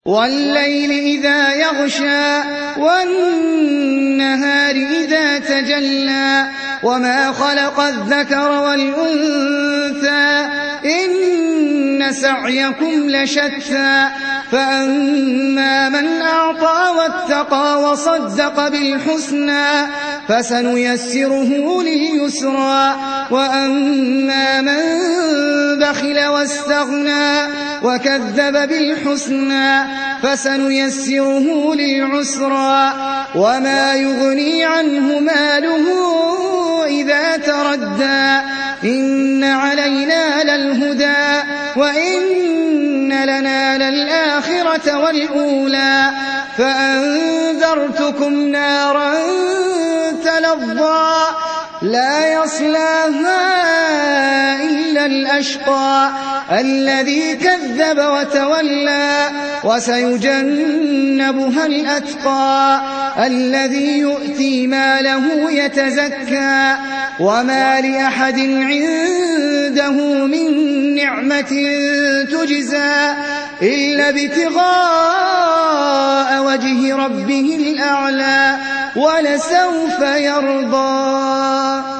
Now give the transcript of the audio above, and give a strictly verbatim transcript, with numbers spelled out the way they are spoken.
وَاللَّيْلِ إِذَا يَغْشَىٰ وَالنَّهَارِ إِذَا تَجَلَّىٰ وَمَا خَلَقَ الذَّكَرَ وَالْأُنثَىٰ إِنَّ سَعْيَكُمْ لَشَتَّىٰ فَأَمَّا مَنْ أَعْطَىٰ وَاتَّقَىٰ وَصَدَّقَ بِالْحُسْنَىٰ فَسَنُيَسِّرُهُ لِلْيُسْرَىٰ وَأَمَّا مَن بَخِلَ وَاسْتَغْنَىٰ وَكَذَّبَ بِالْحُسْنَىٰ فَسَنُيَسِّرُهُ لِلْعُسْرَىٰ وَمَا يُغْنِي عَنْهُ مَالُهُ إِذَا تَرَدَّىٰ إِنَّ عَلَيْنَا لَلْهُدَىٰ وَإِنَّ لَنَا لَلْآخِرَةَ وَالْأُولَىٰ فَأَنذَرْتُكُمْ نَارًا تَلَظَّىٰ لَا يَصْلَاهَا إِلَّا الْأَشْقَى الَّذِي كَذَّبَ وَتَوَلَّىٰ وَسَيُجَنَّبُهَا الْأَتْقَى الَّذِي يُؤْتِي مَالَهُ يَتَزَكَّىٰ وَمَا لِأَحَدٍ عِندَهُ مِن نِّعْمَةٍ تُجْزَىٰ إِلَّا ابْتِغَاءَ وَجْهِ رَبِّهِ الْأَعْلَىٰ وَلَسَوْفَ يَرْضَىٰ